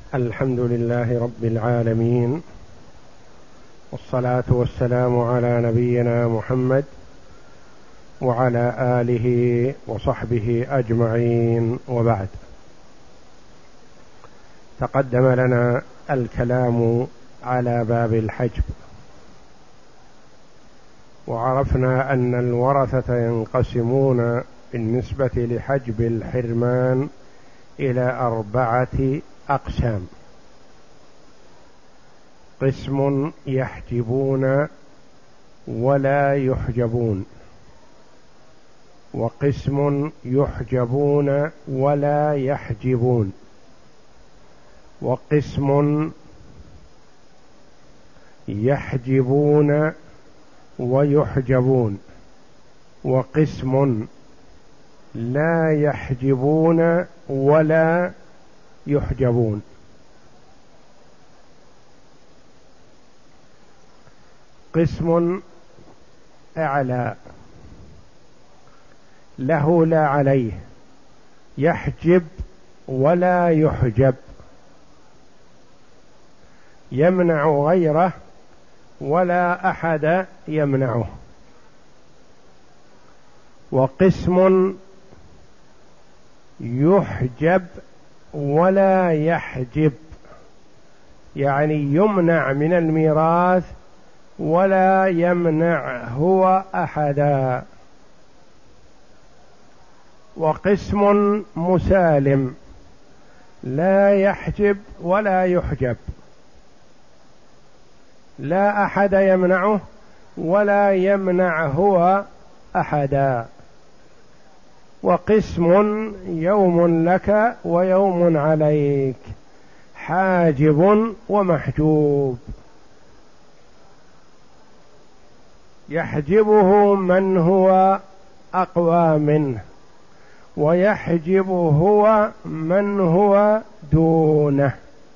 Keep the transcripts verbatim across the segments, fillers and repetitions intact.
الحمد لله رب العالمين، والصلاة والسلام على نبينا محمد وعلى آله وصحبه أجمعين، وبعد. تقدم لنا الكلام على باب الحجب، وعرفنا أن الورثة ينقسمون بالنسبة لحجب الحرمان إلى أربعة أقسام: قسم يحجبون ولا يحجبون، وقسم يحجبون ولا يحجبون، وقسم يحجبون ويحجبون، وقسم لا يحجبون ولا يحجبون. قسم أعلى له لا عليه، يحجب ولا يحجب، يمنع غيره ولا أحد يمنعه. وقسم يحجب ولا يحجب، يعني يمنع من الميراث ولا يمنع هو أحدا. وقسم مسالم لا يحجب ولا يحجب، لا أحد يمنعه ولا يمنع هو أحدا. وقسم يوم لك ويوم عليك، حاجب ومحجوب، يحجبه من هو أقوى منه، ويحجب هو من هو دونه،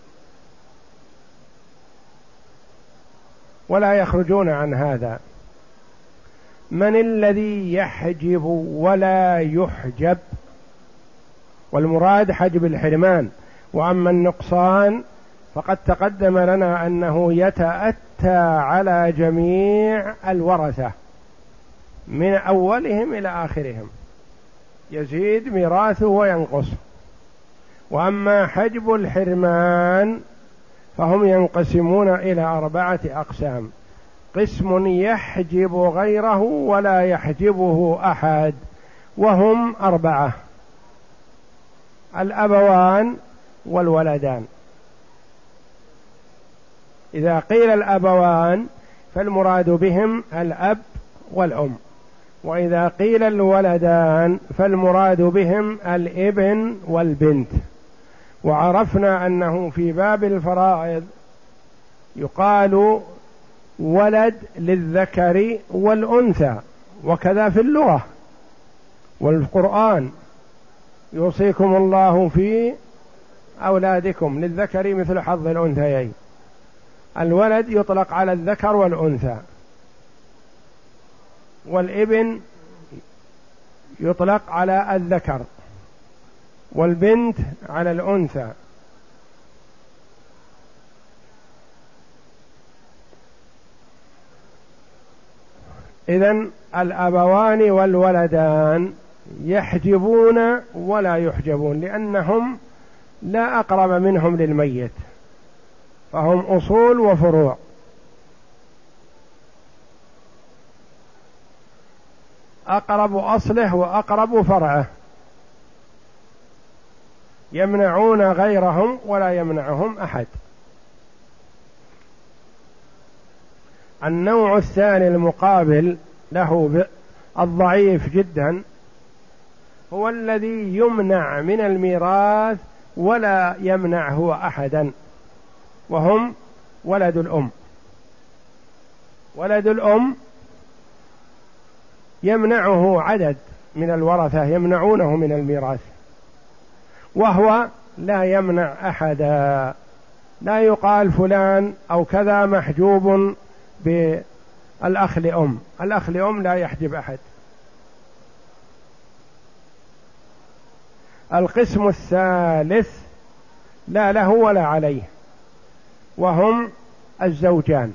ولا يخرجون عن هذا. من الذي يحجب ولا يحجب؟ والمراد حجب الحرمان. وأما النقصان فقد تقدم لنا أنه يتأتى على جميع الورثة من أولهم إلى آخرهم، يزيد ميراثه وينقص. وأما حجب الحرمان فهم ينقسمون إلى أربعة أقسام: قسم يحجب غيره ولا يحجبه أحد، وهم أربعة: الأبوان والولدان. إذا قيل الأبوان فالمراد بهم الأب والأم، وإذا قيل الولدان فالمراد بهم الابن والبنت. وعرفنا أنه في باب الفرائض يقال ولد للذكر والأنثى، وكذا في اللغة والقرآن: يوصيكم الله في أولادكم للذكر مثل حظ الأنثيين. الولد يطلق على الذكر والأنثى، والابن يطلق على الذكر، والبنت على الأنثى. إذن الأبوان والولدان يحجبون ولا يحجبون، لأنهم لا أقرب منهم للميت، فهم أصول وفروع. أقرب أصله وأقرب فرعه، يمنعون غيرهم ولا يمنعهم أحد. النوع الثاني المقابل له الضعيف جدا هو الذي يمنع من الميراث ولا يمنع هو أحدا، وهم ولد الأم. ولد الأم يمنعه عدد من الورثة، يمنعونه من الميراث، وهو لا يمنع أحدا. لا يقال فلان أو كذا محجوب بالأخ لأم، الأخ لأم لا يحجب أحد. القسم الثالث لا له ولا عليه، وهم الزوجان،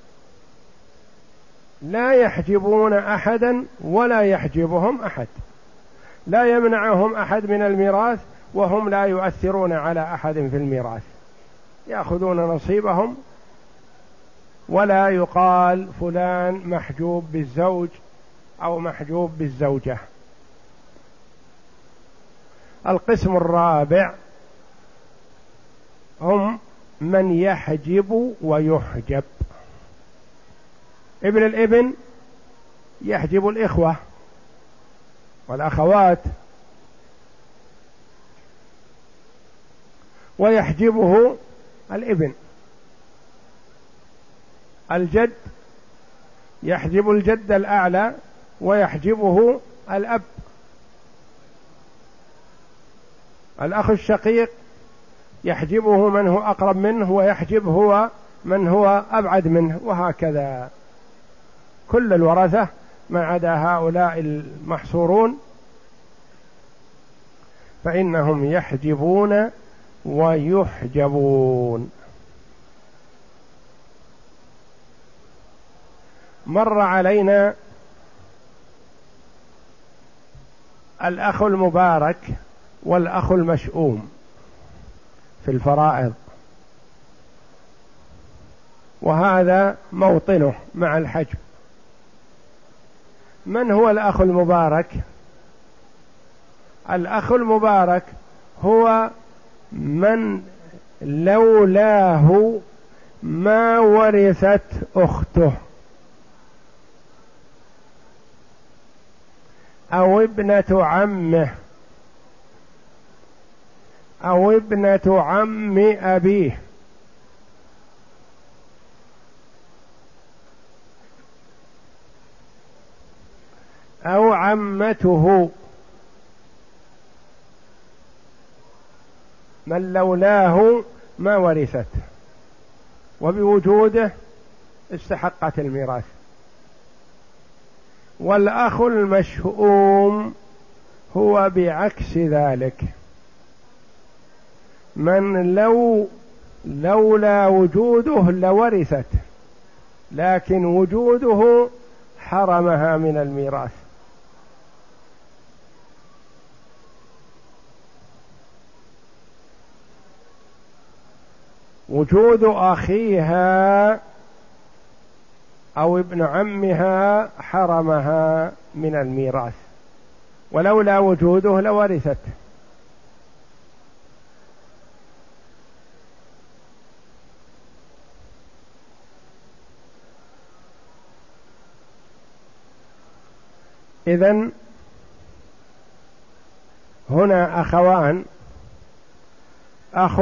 لا يحجبون أحدا ولا يحجبهم أحد، لا يمنعهم أحد من الميراث وهم لا يؤثرون على أحد في الميراث، يأخذون نصيبهم، ولا يقال فلان محجوب بالزوج أو محجوب بالزوجة. القسم الرابع هم من يحجب ويحجب. ابن الابن يحجب الإخوة والأخوات، ويحجبه الابن. الجد يحجب الجد الأعلى ويحجبه الأب. الأخ الشقيق يحجبه من هو أقرب منه ويحجب هو من هو أبعد منه، وهكذا كل الورثة ما عدا هؤلاء المحصورون فإنهم يحجبون ويحجبون. مر علينا الأخ المبارك والأخ المشؤوم في الفرائض، وهذا موطنه مع الحجب. من هو الأخ المبارك؟ الأخ المبارك هو من لولاه ما ورثت أخته أو ابنة عمه أو ابنة عم أبيه أو عمته، من لولاه ما ورثت وبوجوده استحقت الميراث. والأخ المشؤوم هو بعكس ذلك، من لو لولا وجوده لورثت لكن وجوده حرمها من الميراث. وجود أخيها أو ابن عمها حرمها من الميراث، ولولا وجوده لورثت. إذن هنا أخوان، أخ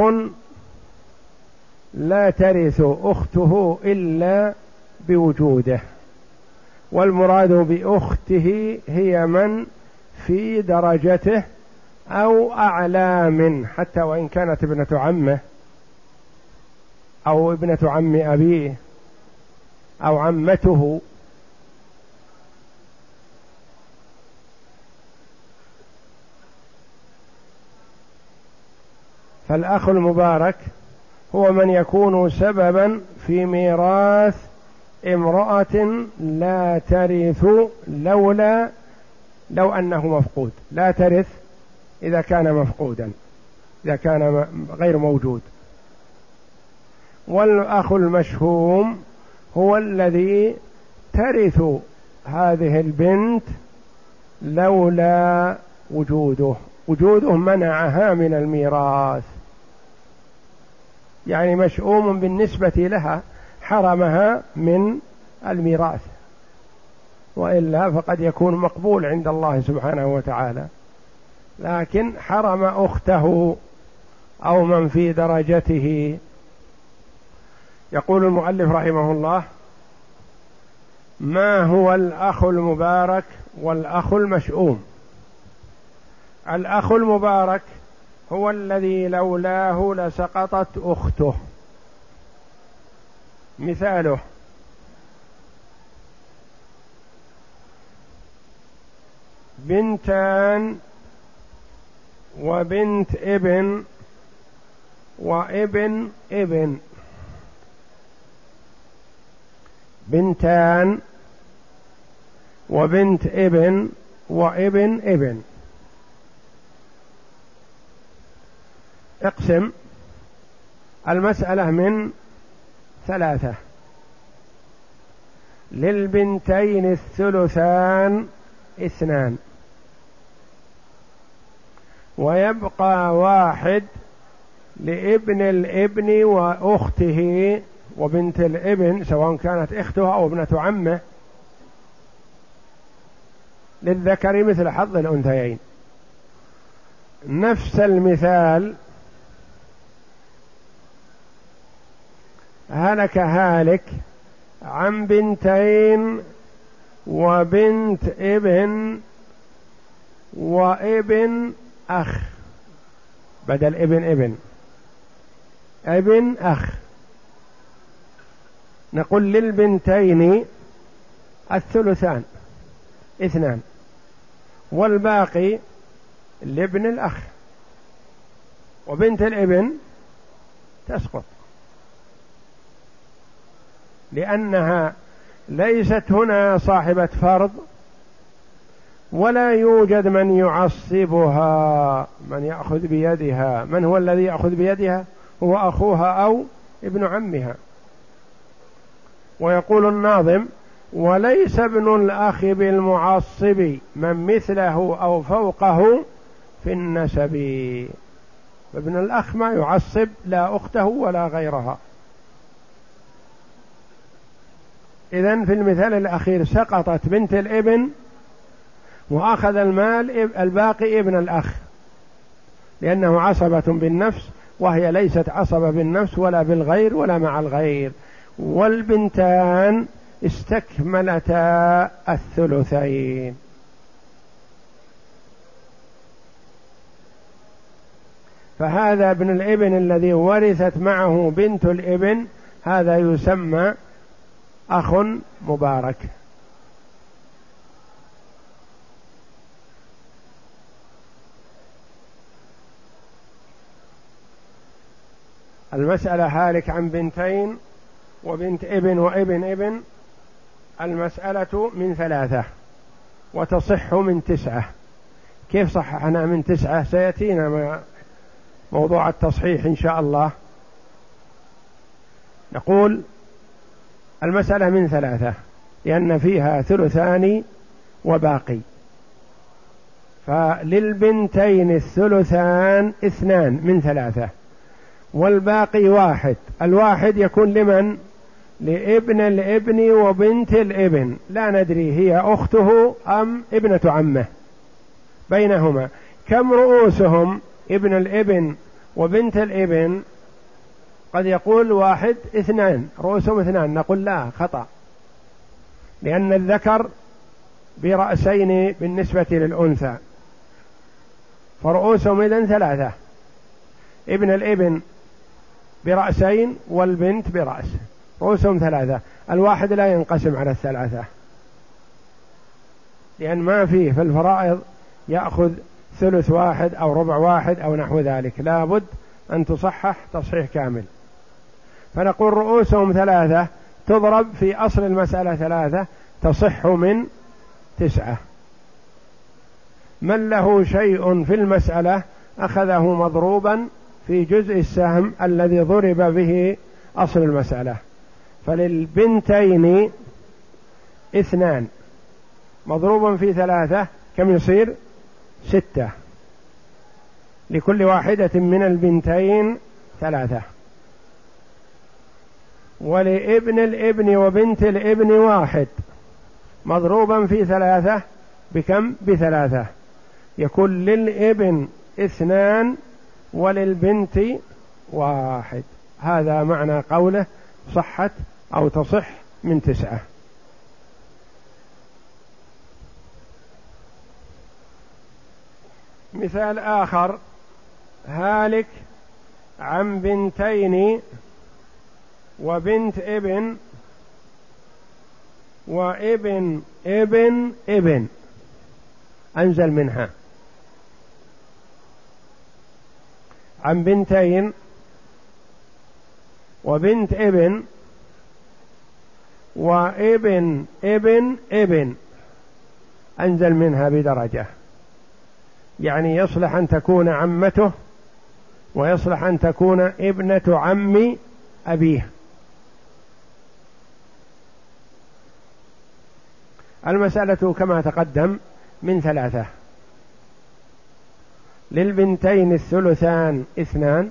لا ترث أخته إلا بوجوده، والمراد بأخته هي من في درجته أو أعلى منه، حتى وإن كانت ابنة عمه أو ابنة عم أبيه أو عمته. فالأخ المبارك هو من يكون سببا في ميراث امرأة لا ترث لولا لو أنه مفقود، لا ترث إذا كان مفقودا، إذا كان غير موجود. والأخ المشؤوم هو الذي ترث هذه البنت لولا وجوده، وجوده منعها من الميراث، يعني مشؤوم بالنسبة لها حرمها من الميراث، وإلا فقد يكون مقبول عند الله سبحانه وتعالى، لكن حرم أخته أو من في درجته. يقول المؤلف رحمه الله: ما هو الأخ المبارك والأخ المشؤوم؟ الأخ المبارك هو الذي لولاه لسقطت أخته. مثاله: بنتان وبنت ابن وابن ابن، بنتان وبنت ابن وابن ابن. اقسم المسألة من ثلاثة. للبنتين الثلثان اثنان، ويبقى واحد لابن الابن وأخته وبنت الابن سواء كانت اخته أو ابنة عمه، للذكر مثل حظ الأنثيين. نفس المثال، هلك هالك عن بنتين وبنت ابن وابن أخ، بدل ابن ابن ابن أخ، نقول للبنتين الثلثان اثنان، والباقي لابن الأخ، وبنت الابن تسقط لأنها ليست هنا صاحبة فرض، ولا يوجد من يعصبها، من يأخذ بيدها. من هو الذي يأخذ بيدها؟ هو أخوها أو ابن عمها. ويقول الناظم: وليس ابن الأخ بالمعصب من مثله أو فوقه في النسب. ابن الأخ ما يعصب لا أخته ولا غيرها. إذن في المثال الأخير سقطت بنت الابن وأخذ المال الباقي ابن الأخ، لأنه عصبة بالنفس، وهي ليست عصبة بالنفس ولا بالغير ولا مع الغير. والبنتان استكملتا الثلثين. فهذا ابن الابن الذي ورثت معه بنت الابن، هذا يسمى أخ مبارك. المسألة هالك عن بنتين وبنت ابن وابن ابن، المسألة من ثلاثة وتصح من تسعة. كيف صححنا من تسعة؟ سيأتينا موضوع التصحيح إن شاء الله. نقول المسألة من ثلاثة لأن فيها ثلثان وباقي، فللبنتين الثلثان اثنان من ثلاثة، والباقي واحد. الواحد يكون لمن؟ لابن الابن وبنت الابن، لا ندري هي أخته أم ابنة عمه، بينهما. كم رؤوسهم ابن الابن وبنت الابن؟ قد يقول واحد اثنان، رؤوسهم اثنان. نقول لا، خطأ، لأن الذكر برأسين بالنسبة للأنثى، فرؤوسهم إذن ثلاثة، ابن الابن برأسين والبنت برأس، رؤوسهم ثلاثة. الواحد لا ينقسم على الثلاثة، لأن ما فيه في الفرائض يأخذ ثلث واحد أو ربع واحد أو نحو ذلك، لا بد أن تصحح تصحيح كامل. فنقول رؤوسهم ثلاثة تضرب في أصل المسألة ثلاثة، تصح من تسعة. من له شيء في المسألة أخذه مضروبا في جزء السهم الذي ضرب به أصل المسألة. فللبنتين اثنان مضروبا في ثلاثة كم يصير؟ ستة. لكل واحدة من البنتين ثلاثة. ولابن الابن وبنت الابن واحد مضروبا في ثلاثة بكم؟ بثلاثة. يكون للابن اثنان وللبنت واحد. هذا معنى قوله صحت أو تصح من تسعة. مثال آخر: هالك عن بنتين وبنت ابن وابن ابن ابن، أنزل منها. عن بنتين وبنت ابن وابن ابن ابن أنزل منها بدرجة، يعني يصلح أن تكون عمته ويصلح أن تكون ابنة عم أبيه. المسألة كما تقدم من ثلاثة: للبنتين الثلثان اثنان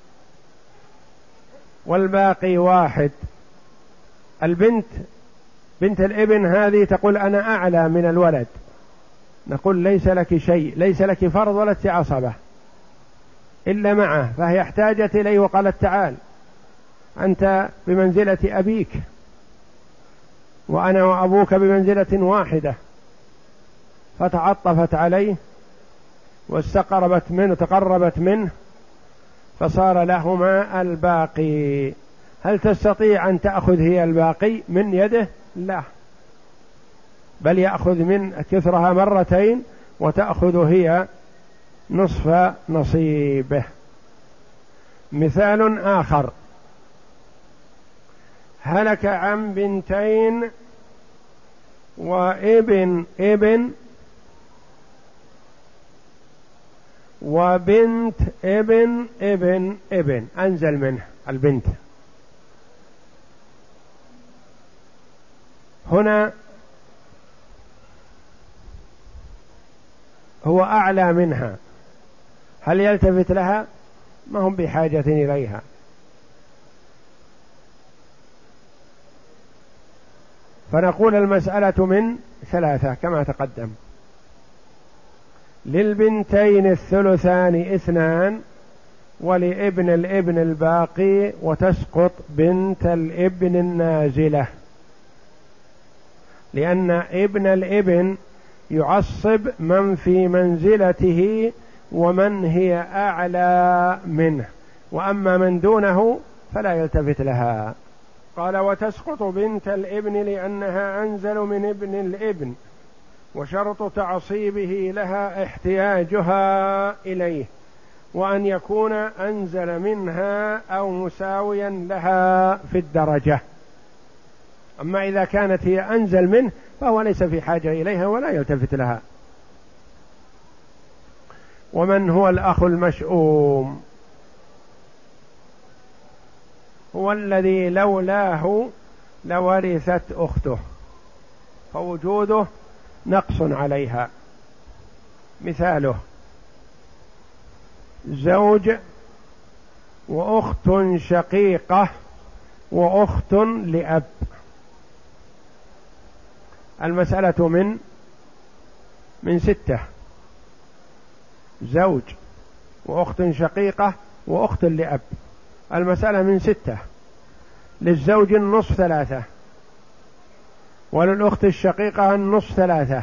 والباقي واحد. البنت بنت الابن هذه تقول أنا أعلى من الولد، نقول ليس لك شيء، ليس لك فرض ولا عصبة إلا معه، فهي احتاجت إليه وقالت تعال أنت بمنزلة أبيك وأنا وأبوك بمنزلة واحدة، فتعطفت عليه واستقربت منه تقربت منه فصار لهما الباقي. هل تستطيع أن تأخذ هي الباقي من يده؟ لا، بل يأخذ من كثرها مرتين وتأخذ هي نصف نصيبه. مثال آخر: هلك عن بنتين وابن ابن وبنت ابن ابن ابن، أنزل منه البنت. هنا هو أعلى منها، هل يلتفت لها؟ ما هم بحاجة إليها. فنقول المسألة من ثلاثة كما تقدم: للبنتين الثلثان اثنان ولابن الابن الباقي، وتسقط بنت الابن النازلة، لأن ابن الابن يعصب من في منزلته ومن هي أعلى منه، وأما من دونه فلا يلتفت لها. قال: وتسقط بنت الابن لأنها أنزل من ابن الابن، وشرط تعصيبه لها احتياجها إليه، وأن يكون أنزل منها أو مساويا لها في الدرجة. أما إذا كانت هي أنزل منه فهو ليس في حاجة إليها ولا يلتفت لها. ومن هو الأخ المشؤوم؟ هو الذي لولاه لورثت أخته، فوجوده نقص عليها. مثاله: زوج وأخت شقيقة وأخت لأب. المسألة من من ستة: زوج وأخت شقيقة وأخت لأب. المسألة من ستة: للزوج النصف ثلاثة، وللأخت الشقيقة النصف ثلاثة،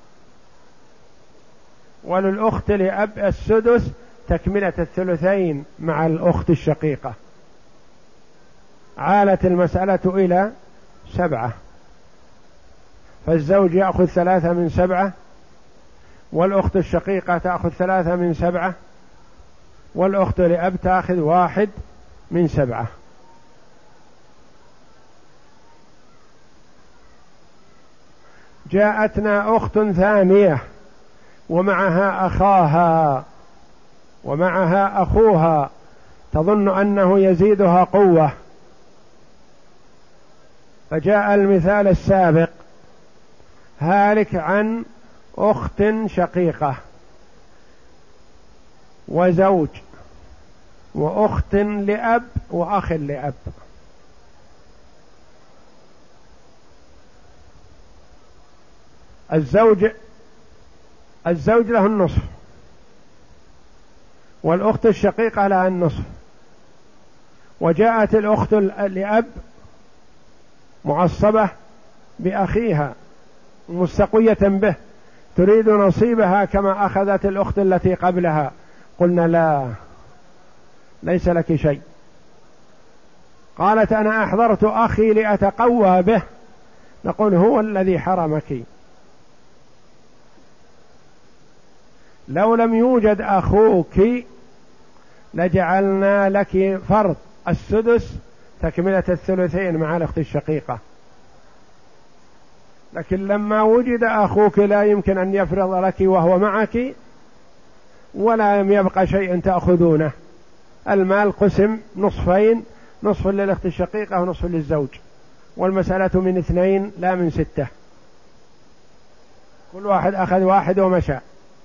وللأخت لأب السدس تكملة الثلثين مع الأخت الشقيقة. عالت المسألة إلى سبعة، فالزوج يأخذ ثلاثة من سبعة، والأخت الشقيقة تأخذ ثلاثة من سبعة، والأخت لأب تأخذ واحد من سبعة. جاءتنا أخت ثانية ومعها أخاها ومعها أخوها، تظن أنه يزيدها قوة، فجاء المثال السابق: هالك عن أخت شقيقة وزوج وأخت لأب وأخ لأب. الزوج الزوج له النصف، والأخت الشقيقة لها النصف، وجاءت الأخت لأب معصبة بأخيها مستقوية به، تريد نصيبها كما أخذت الأخت التي قبلها. قلنا: لا، ليس لك شيء. قالت: أنا أحضرت أخي لأتقوى به. نقول: هو الذي حرمك. لو لم يوجد أخوك لجعلنا لك فرض السدس، تكملة الثلثين مع الأخت الشقيقة. لكن لما وجد أخوك لا يمكن أن يفرض لك وهو معك ولا يبقى شيء تأخذونه، المال قسم نصفين، نصف للأخت الشقيقة ونصف للزوج، والمسألة من اثنين لا من ستة، كل واحد أخذ واحد ومشى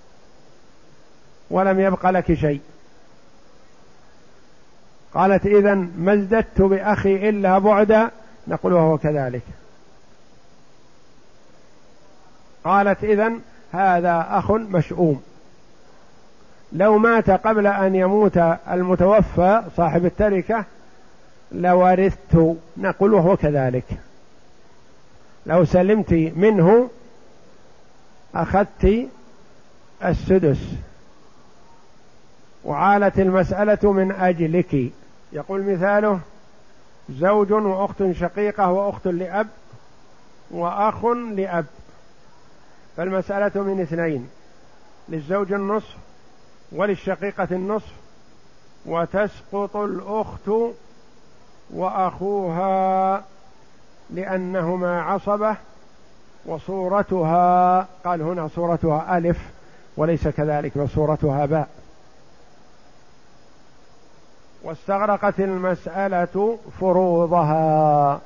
ولم يبقى لك شيء. قالت إذن ما ازددت بأخي إلا بعدا، نقول وهو كذلك. قالت إذن هذا أخ مشؤوم، لو مات قبل أن يموت المتوفى صاحب التركة لورثت، نقول وهو كذلك. لو سلمت منه أخذت السدس وعالت المسألة من أجلك. يقول مثاله زوج وأخت شقيقة وأخت لأب وأخ لأب، فالمسألة من اثنين، للزوج النصف وللشقيقة النصف، وتسقط الأخت وأخوها لأنهما عصبة، وصورتها قال هنا صورتها ألف وليس كذلك وصورتها باء. واستغرقت المسألة فروضها،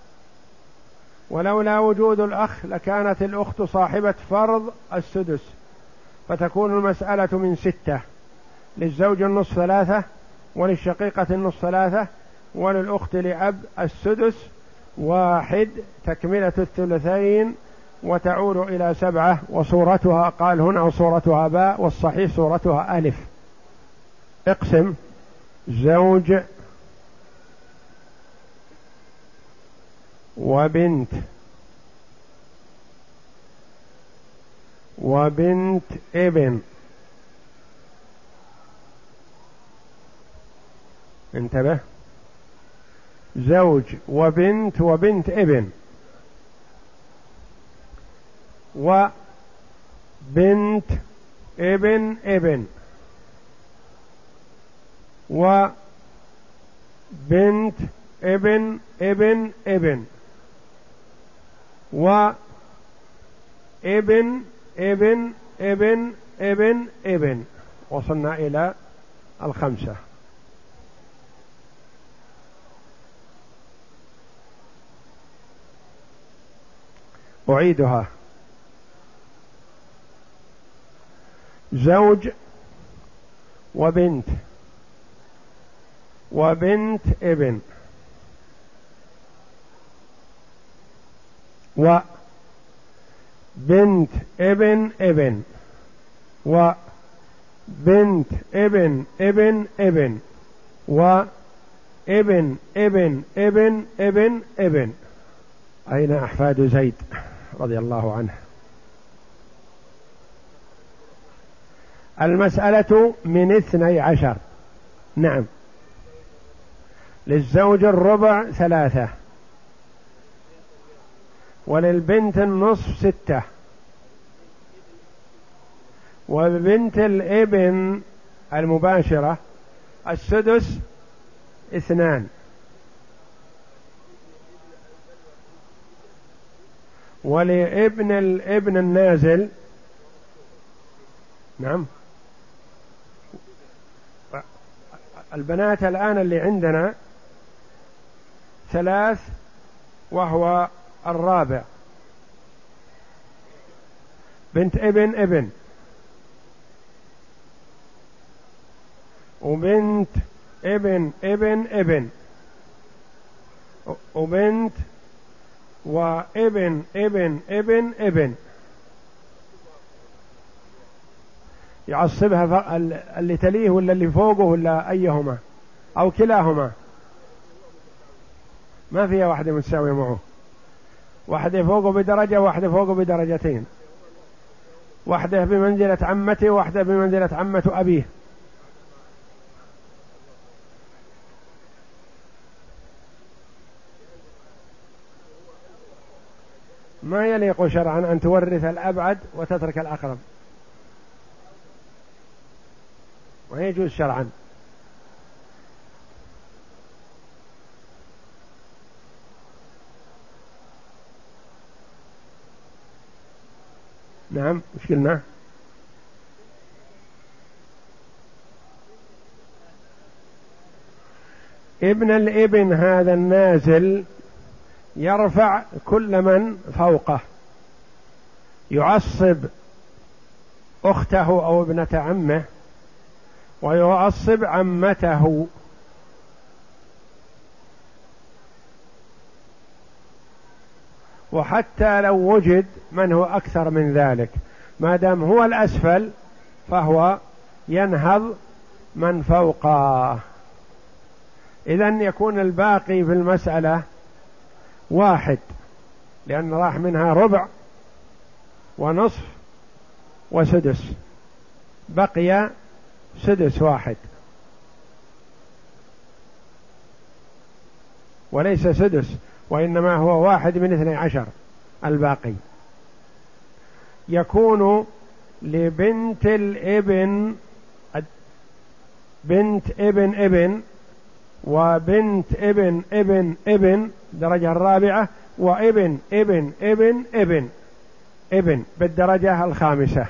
ولولا وجود الأخ لكانت الأخت صاحبة فرض السدس، فتكون المسألة من ستة، للزوج النصف ثلاثة وللشقيقة النصف ثلاثة وللأخت لأب السدس واحد، تكملة الثلثين وتعود إلى سبعة. وصورتها قال هنا صورتها باء، والصحيح صورتها ألف. اقسم زوج وبنت وبنت ابن، انتبه، زوج وبنت وبنت ابن وبنت ابن ابن وبنت ابن ابن ابن وابن ابن ابن ابن ابن، وصلنا إلى الخمسة. أعيدها: زوج وبنت وبنت ابن وبنت ابن ابن وبنت ابن ابن ابن وابن ابن ابن ابن ابن. أين أحفاد زيد رضي الله عنه؟ المسألة من اثني عشر. نعم، للزوج الربع ثلاثة، وللبنت النصف ستة، وبنت الابن المباشرة السدس اثنان، ولابن الابن النازل. نعم، البنات الآن اللي عندنا ثلاث وهو الرابع، بنت ابن ابن وبنت ابن ابن ابن وبنت وابن ابن ابن ابن. يعصبها اللي تليه ولا اللي فوقه ولا أيهما أو كلاهما، ما فيها واحدة متساوية معه، واحدة فوقه بدرجة واحدة فوقه بدرجتين، واحدة بمنزلة عمته واحدة بمنزلة عمة أبيه. ما يليق شرعا أن تورث الأبعد وتترك الأقرب، ويجوز شرعا. نعم، وش قلنا؟ ابن الابن هذا النازل يرفع كل من فوقه، يعصب أخته أو ابنة عمه، ويعصب عمته، وحتى لو وجد من هو أكثر من ذلك، ما دام هو الأسفل فهو ينهض من فوقه. إذن يكون الباقي في المسألة واحد، لأن راح منها ربع ونصف وسدس، بقي سدس واحد، وليس سدس، وإنما هو واحد من اثني عشر الباقي. يكون لبنت الابن بنت ابن ابن وبنت ابن ابن ابن الدرجة الرابعة، وابن ابن ابن ابن ابن بالدرجة الخامسة،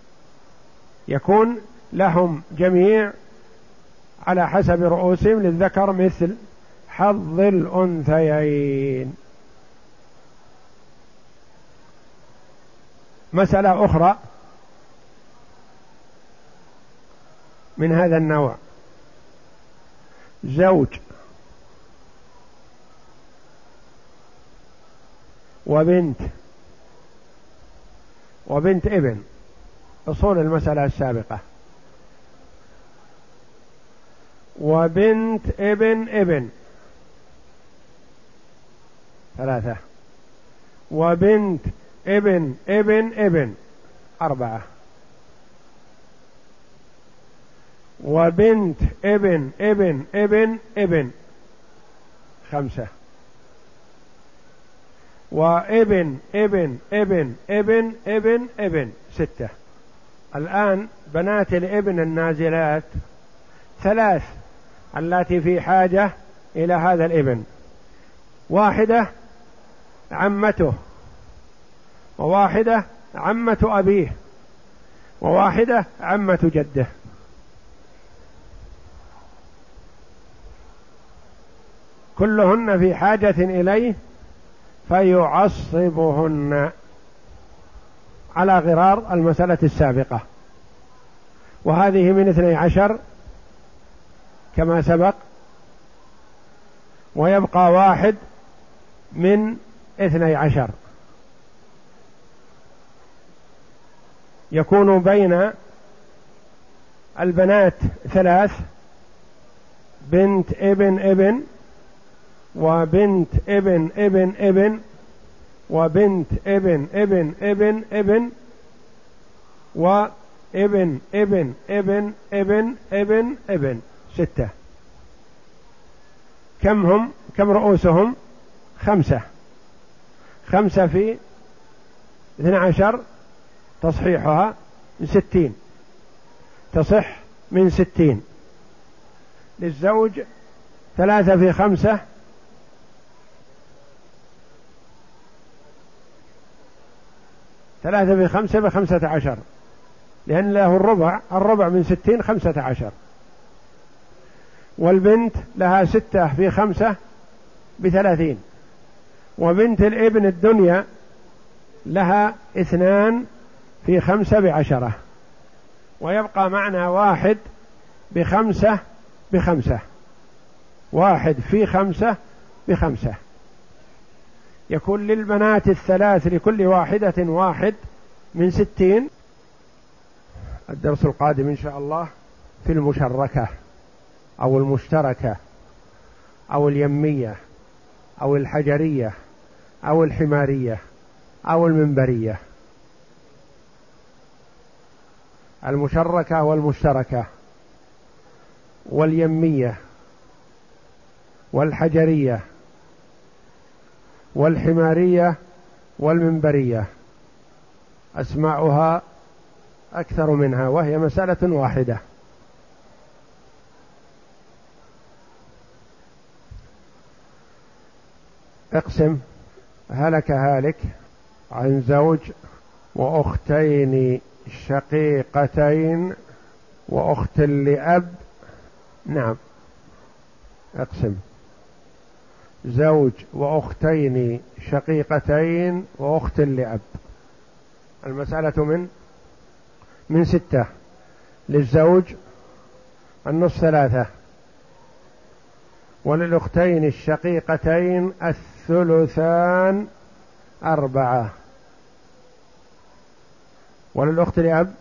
يكون لهم جميع على حسب رؤوسهم للذكر مثل حظ الأنثيين. مسألة أخرى من هذا النوع: زوج وبنت وبنت ابن، أصول المسألة السابقة، وبنت ابن ابن ثلاثة، وبنت ابن ابن ابن أربعة، وبنت ابن ابن ابن ابن خمسة، وابن ابن ابن ابن ابن ابن ستة. الآن بنات الابن النازلات ثلاث التي في حاجة إلى هذا الابن: واحدة عمته، وواحدة عمة أبيه، وواحدة عمة جده. كلهن في حاجة إليه فيعصبهن على غرار المسألة السابقة، وهذه من اثني عشر كما سبق، ويبقى واحد من اثني عشر. يكون بين البنات ثلاث: بنت ابن ابن، وبنت ابن ابن ابن، وبنت ابن ابن ابن ابن، وابن ابن ابن ابن ابن ابن ستة. كم هم؟ كم رؤوسهم؟ خمسة. خمسة في اثنى عشر تصحيحها من ستين، تصح من ستين. للزوج ثلاثة في خمسة ثلاثة في خمسة بخمسة عشر، لأن له الربع، الربع من ستين خمسة عشر. والبنت لها ستة في خمسة بثلاثين. وبنت الابن الدنيا لها اثنان في خمسة بعشرة، ويبقى معنا واحد بخمسة بخمسة، واحد في خمسة بخمسة. يكون للبنات الثلاث لكل واحدة واحد من ستين. الدرس القادم إن شاء الله في المشركة أو المشتركة أو اليمية أو الحجرية أو الحمارية أو المنبرية. المشركة والمشتركة واليمية والحجرية والحمارية والمنبرية أسماؤها أكثر منها، وهي مسألة واحدة. اقسم: هلك هالك عن زوج وأختين شقيقتين وأخت لأب. نعم، اقسم. زوج وأختين شقيقتين وأخت لأب. المسألة من من ستة. للزوج النصف ثلاثة، وللأختين الشقيقتين الثلثان أربعة، وللأخت لأب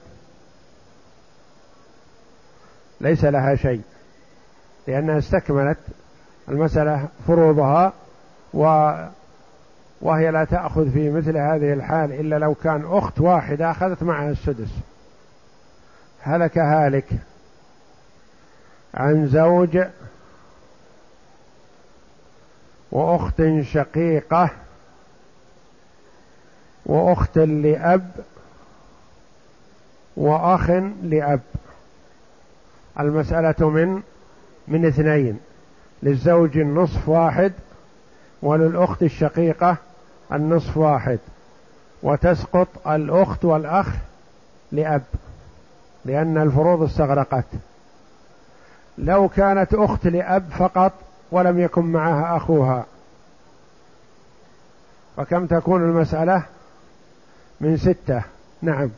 ليس لها شيء لأنها استكملت المسألة فروضها، و وهي لا تأخذ في مثل هذه الحال إلا لو كان أخت واحدة أخذت معها السدس. هلك هالك عن زوج وأخت شقيقة وأخت لأب وأخ لأب. المسألة من من اثنين. للزوج النصف واحد، وللأخت الشقيقة النصف واحد، وتسقط الأخت والأخ لأب لأن الفروض استغرقت. لو كانت أخت لأب فقط ولم يكن معها أخوها فكم تكون المسألة؟ من ستة. نعم.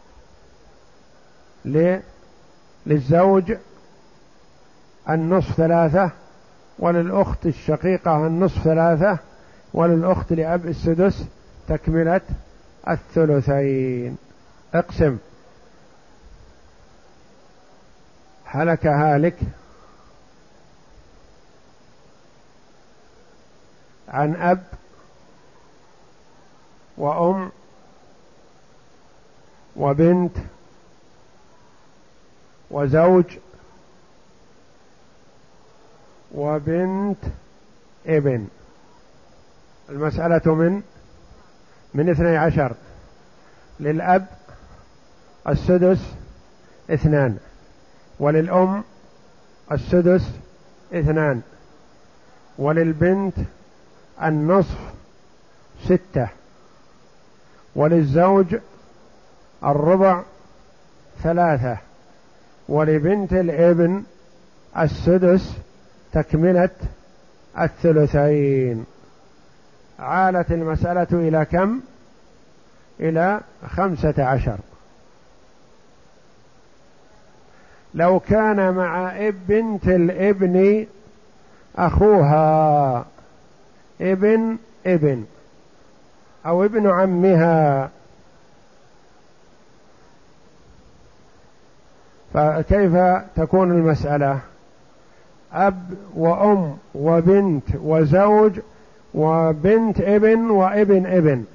للزوج النصف ثلاثة، وللأخت الشقيقة النصف ثلاثة، وللأخت لأب السدس تكملة الثلثين. اقسم. هلك هالك عن أب وأم وبنت وزوج وبنت ابن. المسألة من من اثني عشر. للأب السدس اثنان، وللأم السدس اثنان، وللبنت النصف ستة، وللزوج الربع ثلاثة، ولبنت الابن السدس تكملة الثلثين. عالت المسألة إلى كم؟ إلى خمسة عشر. لو كان مع بنت الابن أخوها ابن ابن أو ابن عمها، فكيف تكون المسألة؟ أب وأم وبنت وزوج وبنت ابن وابن ابن.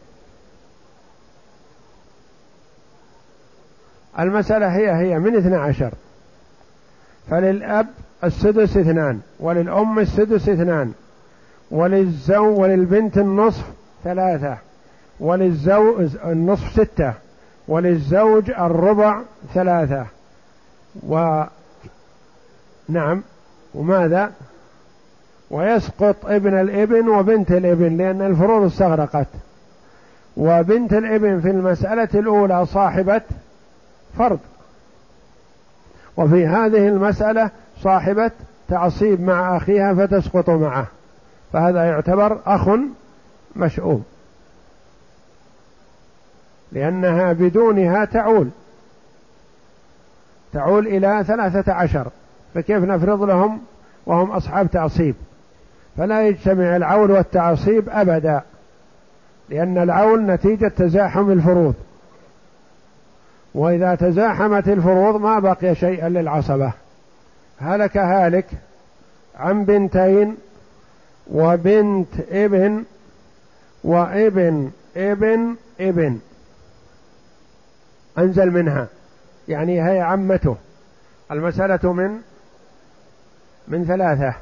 المسألة هي هي من اثنى عشر. فللأب السدس اثنان، وللأم السدس اثنان، وللزوج وللبنت النصف ثلاثة، وللزوج النصف ستة، وللزوج الربع ثلاثة. و نعم. وماذا؟ ويسقط ابن الابن وبنت الابن لأن الفروض استغرقت. وبنت الابن في المسألة الأولى صاحبة فرض، وفي هذه المسألة صاحبة تعصيب مع أخيها فتسقط معه، فهذا يعتبر أخ مشؤوم لأنها بدونها تعول تعول إلى ثلاثة عشر، فكيف نفرض لهم وهم أصحاب تعصيب؟ فلا يجتمع العول والتعصيب أبدا، لأن العول نتيجة تزاحم الفروض، وإذا تزاحمت الفروض ما بقي شيئا للعصبة. هلك هالك عن بنتين وبنت ابن وابن ابن ابن، أنزل منها يعني هي عمته. المسألة من من ثلاثة.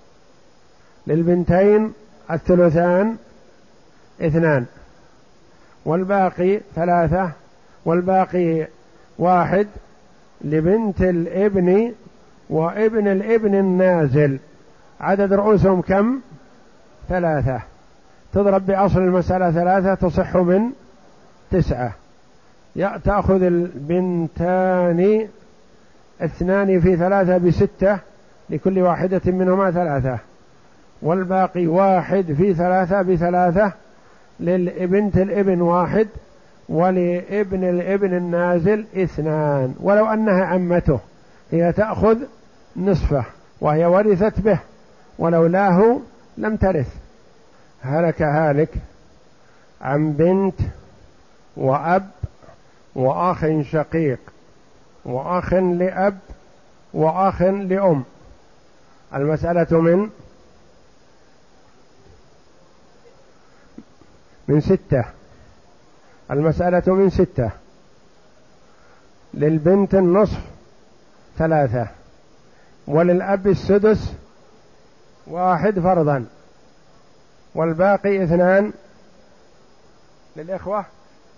للبنتين الثلثان اثنان، والباقي ثلاثة، والباقي واحد. لبنت الابن وابن الابن النازل عدد رؤوسهم كم؟ ثلاثة. تضرب بأصل المسألة ثلاثة تصح من تسعة. تأخذ البنتان اثنان في ثلاثة بستة، لكل واحدة منهما ثلاثة، والباقي واحد في ثلاثة بثلاثة، للبنت الابن واحد، ولابن الابن النازل اثنان. ولو أنها عمته هي تأخذ نصفه وهي ورثت به، ولولاه لم ترث. هلك هالك عن بنت وأب وأخ شقيق وأخ لأب وأخ لأم. المسألة من من ستة. المسألة من ستة. للبنت النصف ثلاثة، وللأب السدس واحد فرضا، والباقي اثنان للإخوة،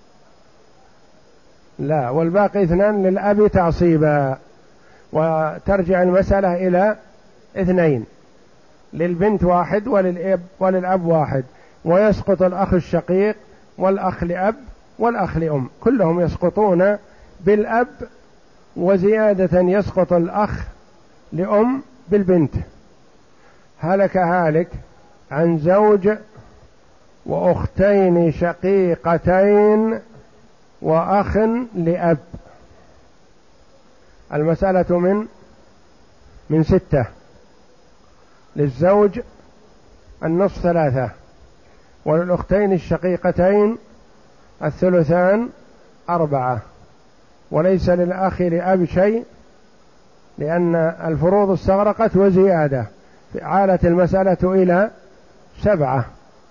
لا، والباقي اثنان للأب تعصيبا. وترجع المسألة إلى اثنين، للبنت واحد وللأب وللأب واحد، ويسقط الأخ الشقيق والأخ لأب والأخ لأم، كلهم يسقطون بالأب، وزيادة يسقط الأخ لأم بالبنت. هلك هالك عن زوج وأختين شقيقتين وأخ لأب. المسألة من من ستة. للزوج النصف ثلاثة، وللأختين الشقيقتين الثلثان أربعة، وليس للأخ لأب شيء لأن الفروض استغرقت وزيادة، عالت المسألة إلى سبعة،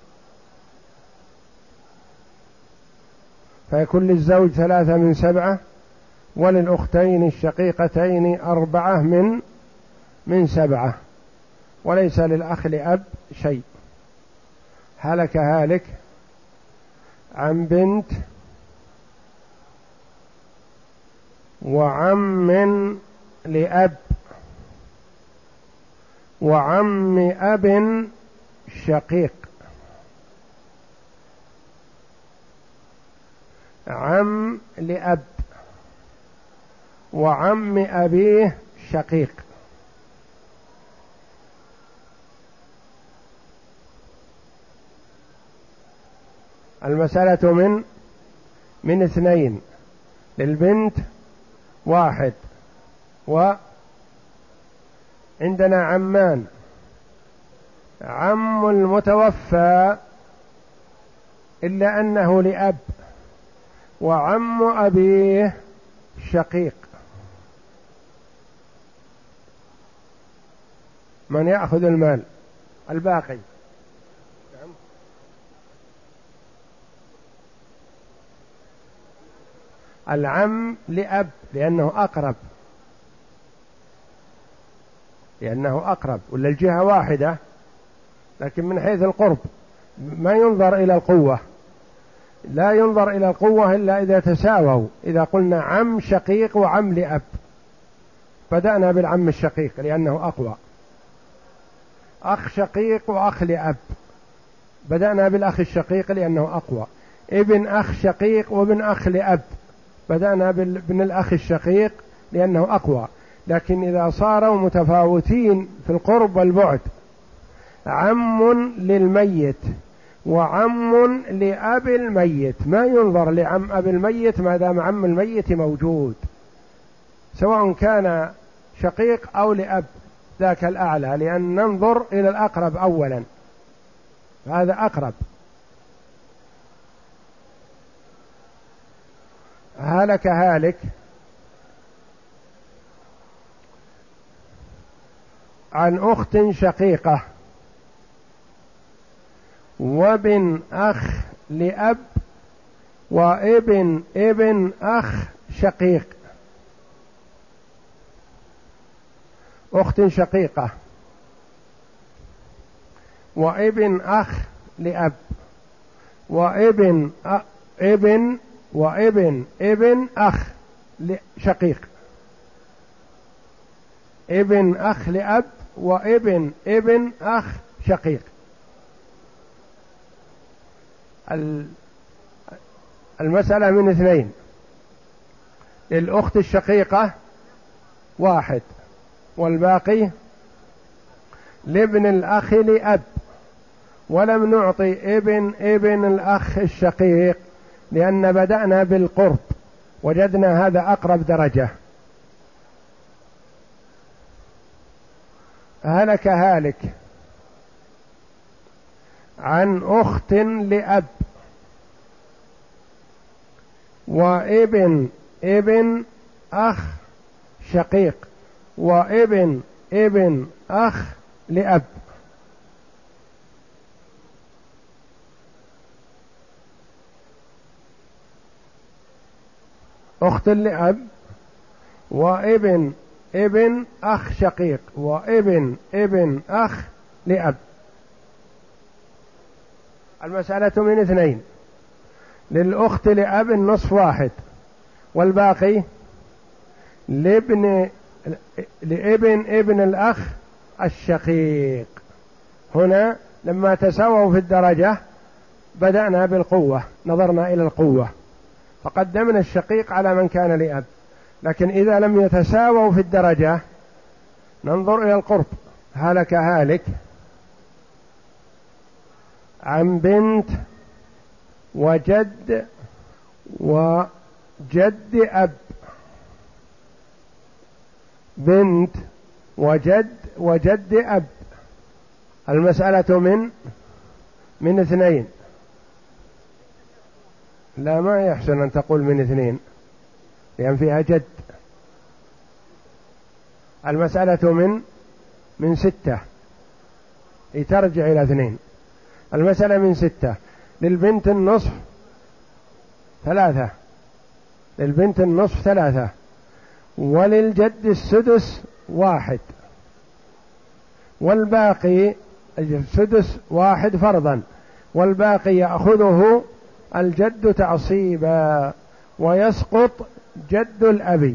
فيكون للزوج ثلاثة من سبعة، وللأختين الشقيقتين أربعة من من سبعة، وليس للأخ لأب شيء. هلك هالك عن بنت وعم لأب وعم أب شقيق. عم لأب وعم أبيه شقيق. المسألة من من اثنين. للبنت واحد، وعندنا عمان، عم المتوفى إلا أنه لأب، وعم أبيه شقيق. من يأخذ المال الباقي؟ العم لأب لأنه أقرب، لأنه أقرب، ولا الجهة واحدة، لكن من حيث القرب ما ينظر إلى القوة، لا ينظر إلى القوة إلا إذا تساووا. إذا قلنا عم شقيق وعم لأب، بدأنا بالعم الشقيق لأنه أقوى. أخ شقيق وأخ لأب، بدأنا بالأخ الشقيق لأنه أقوى. ابن أخ شقيق وابن أخ لأب، بدأنا بابن الأخ الشقيق لأنه أقوى. لكن إذا صاروا متفاوتين في القرب والبعد، عم للميت وعم لأب الميت، ما ينظر لعم أب الميت ما دام عم الميت موجود، سواء كان شقيق أو لأب، ذاك الأعلى، لأن ننظر إلى الأقرب أولا، هذا أقرب. هلك هالك عن أخت شقيقة وابن أخ لأب وابن ابن أخ شقيق. أخت شقيقة وابن أخ لأب وابن أ... ابن وابن ابن أخ شقيق، ابن أخ لأب وابن ابن أخ شقيق. المسألة من اثنين. للأخت الشقيقة واحد، والباقي لابن الأخ لأب. ولم نعطي ابن ابن الأخ الشقيق لأن بدأنا بالقرب، وجدنا هذا أقرب درجة. هلك هالك عن أخت لأب وابن ابن أخ شقيق وابن ابن أخ لأب. أخت لأب وابن ابن أخ شقيق وابن ابن أخ لأب. المسألة من اثنين، للأخت لأب النصف واحد، والباقي لابن لابن ابن الأخ الشقيق. هنا لما تساووا في الدرجة بدأنا بالقوة، نظرنا إلى القوة فقدمنا الشقيق على من كان لأب، لكن إذا لم يتساووا في الدرجة ننظر إلى القرب. هلك هالك عن بنت وجد وجد أب. بنت وجد وجد أب. المسألة من من اثنين. لا، ما يحسن أن تقول من اثنين لأن فيها جد. المسألة من من ستة ترجع إلى اثنين. المسألة من ستة. للبنت النصف ثلاثة، للبنت النصف ثلاثة، وللجد السدس واحد، والباقي السدس واحد فرضا، والباقي يأخذه الجد تعصيبا، ويسقط جد الأب،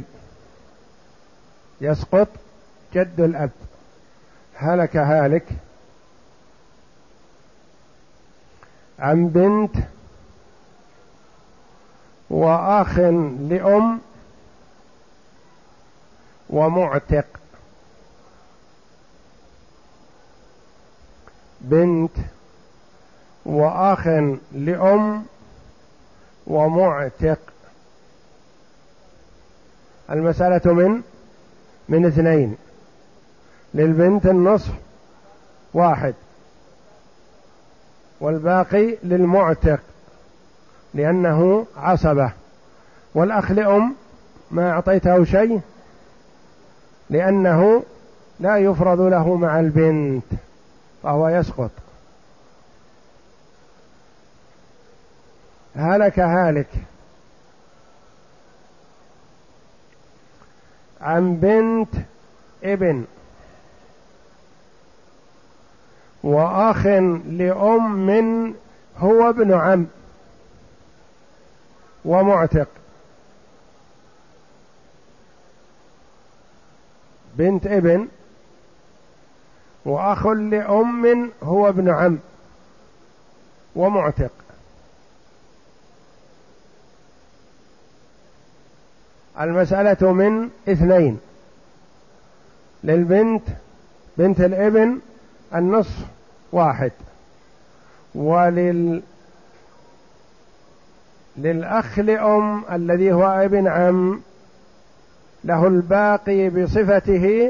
يسقط جد الأب. هلك هالك عن بنت وأخ لأم ومعتق. بنت وأخ لأم ومعتق. المسألة من من اثنين. للبنت النصف واحد، والباقي للمعتق لأنه عصبة، والأخ لأم ما أعطيته شيء لأنه لا يفرض له مع البنت فهو يسقط. هلك هالك عن بنت ابن وأخ لأم هو ابن عم ومعتق. بنت ابن وأخ لأم هو ابن عم ومعتق. المسألة من اثنين. للبنت بنت الابن النصف واحد، ولل للأخ لأم الذي هو ابن عم له الباقي بصفته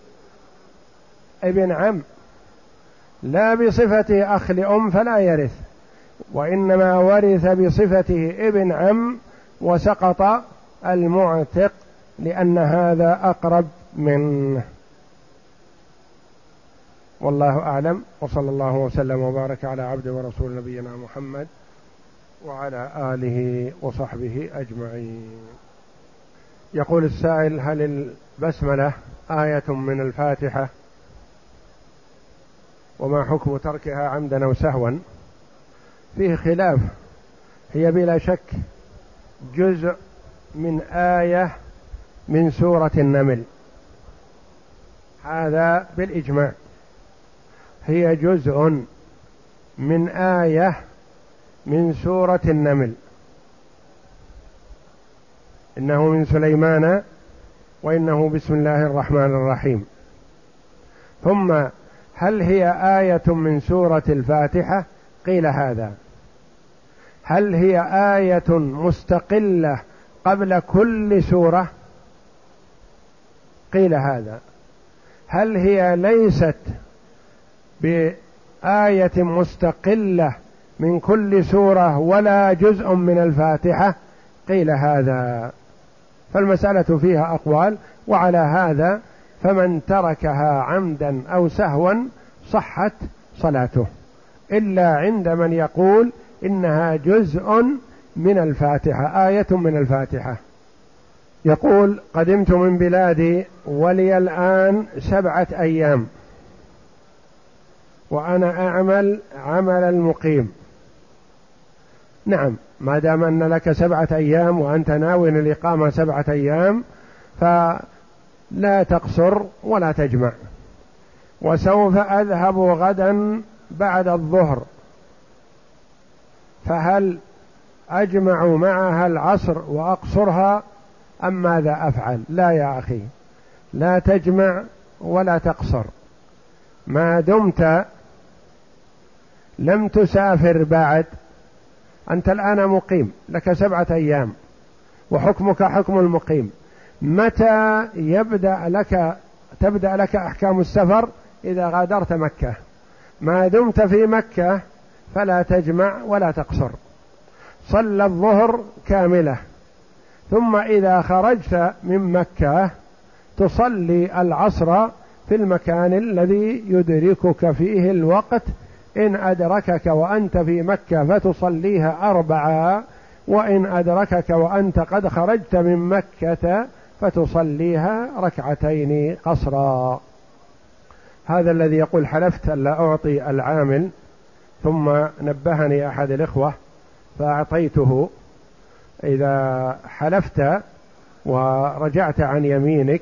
ابن عم، لا بصفته أخ لأم فلا يرث، وإنما ورث بصفته ابن عم وسقط المعتق لأن هذا أقرب منه. والله أعلم، وصلى الله وسلم وبارك على عبد ورسول نبينا محمد وعلى آله وصحبه أجمعين. يقول السائل: هل البسملة آية من الفاتحة؟ وما حكم تركها عمدا أو سهوا؟ فيه خلاف. هي بلا شك جزء من آية من سورة النمل، هذا بالإجماع. هي جزء من آية من سورة النمل، إنه من سليمان وإنه بسم الله الرحمن الرحيم. ثم هل هي آية من سورة الفاتحة؟ قيل هذا. هل هي آية مستقلة قبل كل سورة؟ قيل هذا. هل هي ليست بآية مستقلة من كل سورة ولا جزء من الفاتحة؟ قيل هذا. فالمسألة فيها أقوال، وعلى هذا فمن تركها عمدا أو سهوا صحت صلاته، إلا عند من يقول إنها جزء من الفاتحة، آية من الفاتحة. يقول: قدمت من بلادي ولي الآن سبعة أيام وأنا أعمل عمل المقيم. نعم، ما دام أن لك سبعة أيام وأنت ناوي الإقامة سبعة أيام فلا تقصر ولا تجمع. وسوف أذهب غدا بعد الظهر، فهل أجمع معها العصر وأقصرها أم ماذا أفعل؟ لا يا أخي، لا تجمع ولا تقصر، ما دمت لم تسافر بعد. أنت الآن مقيم لك سبعة أيام وحكمك حكم المقيم. متى يبدأ لك تبدأ لك أحكام السفر؟ إذا غادرت مكة. ما دمت في مكة فلا تجمع ولا تقصر. صلى الظهر كاملة، ثم إذا خرجت من مكة تصلي العصر في المكان الذي يدركك فيه الوقت. إن أدركك وأنت في مكة فتصليها أربعة، وإن أدركك وأنت قد خرجت من مكة فتصليها ركعتين قصرا. هذا الذي يقول: حلفت ألا أعطي العامل، ثم نبهني أحد الإخوة فأعطيته. إذا حلفت ورجعت عن يمينك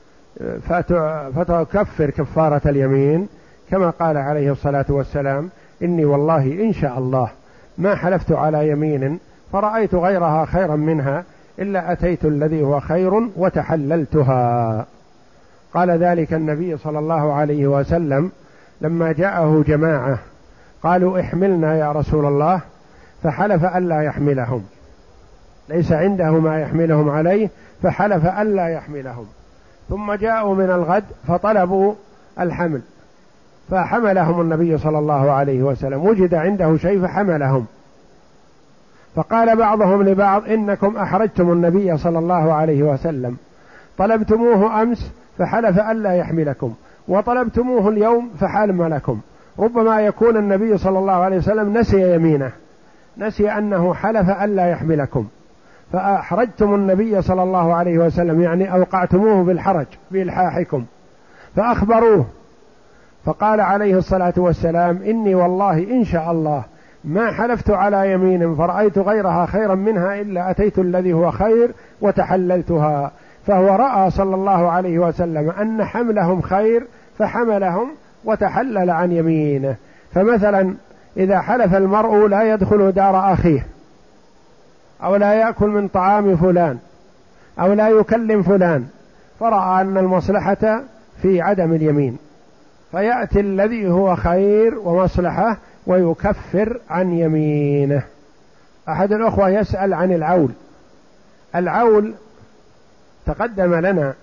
فتكفر كفارة اليمين، كما قال عليه الصلاة والسلام: إني والله إن شاء الله ما حلفت على يمين فرأيت غيرها خيرا منها إلا أتيت الذي هو خير وتحللتها. قال ذلك النبي صلى الله عليه وسلم لما جاءه جماعة قالوا: احملنا يا رسول الله، فحلف ألا يحملهم، ليس عنده ما يحملهم عليه، فحلف ألا يحملهم. ثم جاءوا من الغد فطلبوا الحمل، فحملهم النبي صلى الله عليه وسلم، وجد عنده شيء فحملهم. فقال بعضهم لبعض: إنكم أحرجتم النبي صلى الله عليه وسلم، طلبتموه أمس فحلف ألا يحملكم، وطلبتموه اليوم فحلم لكم. ربما يكون النبي صلى الله عليه وسلم نسي يمينه، نسي أنه حلف ألا يحملكم، فأحرجتم النبي صلى الله عليه وسلم، يعني أوقعتموه بالحرج بإلحاحكم. فأخبروه، فقال عليه الصلاة والسلام: إني والله إن شاء الله ما حلفت على يمين فرأيت غيرها خيرا منها إلا أتيت الذي هو خير وتحللتها. فهو رأى صلى الله عليه وسلم أن حملهم خير فحملهم وتحلل عن يمينه. فمثلا إذا حلف المرء لا يدخل دار أخيه، أو لا يأكل من طعام فلان، أو لا يكلم فلان، فرأى أن المصلحة في عدم اليمين، فيأتي الذي هو خير ومصلحة ويكفر عن يمينه. أحد الأخوة يسأل عن العول. العول تقدم لنا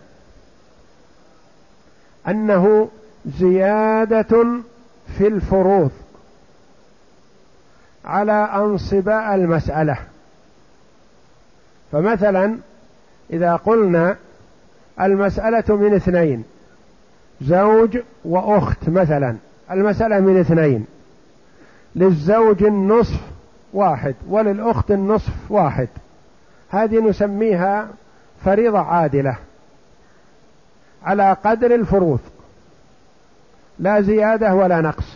أنه زيادة في الفروض على أنصباء المسألة. فمثلا إذا قلنا المسألة من اثنين، زوج وأخت مثلا، المسألة من اثنين، للزوج النصف واحد وللأخت النصف واحد، هذه نسميها فريضة عادلة على قدر الفروض، لا زيادة ولا نقص.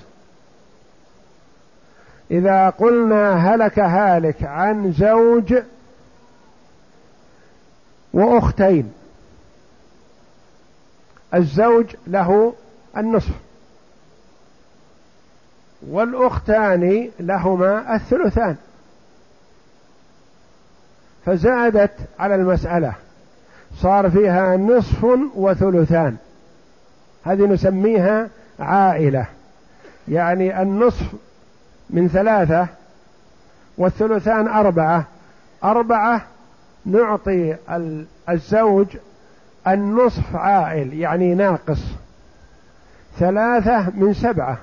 إذا قلنا هلك هالك عن زوج وأختين، الزوج له النصف والأختان لهما الثلثان، فزادت على المسألة، صار فيها نصف وثلثان، هذه نسميها عائلة، يعني النصف من ثلاثة والثلثان أربعة، أربعة نعطي الزوج النصف عائل يعني ناقص، ثلاثة من سبعة،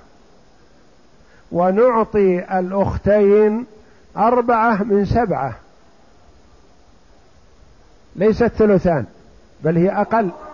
ونعطي الأختين أربعة من سبعة، ليست ثلثان بل هي أقل.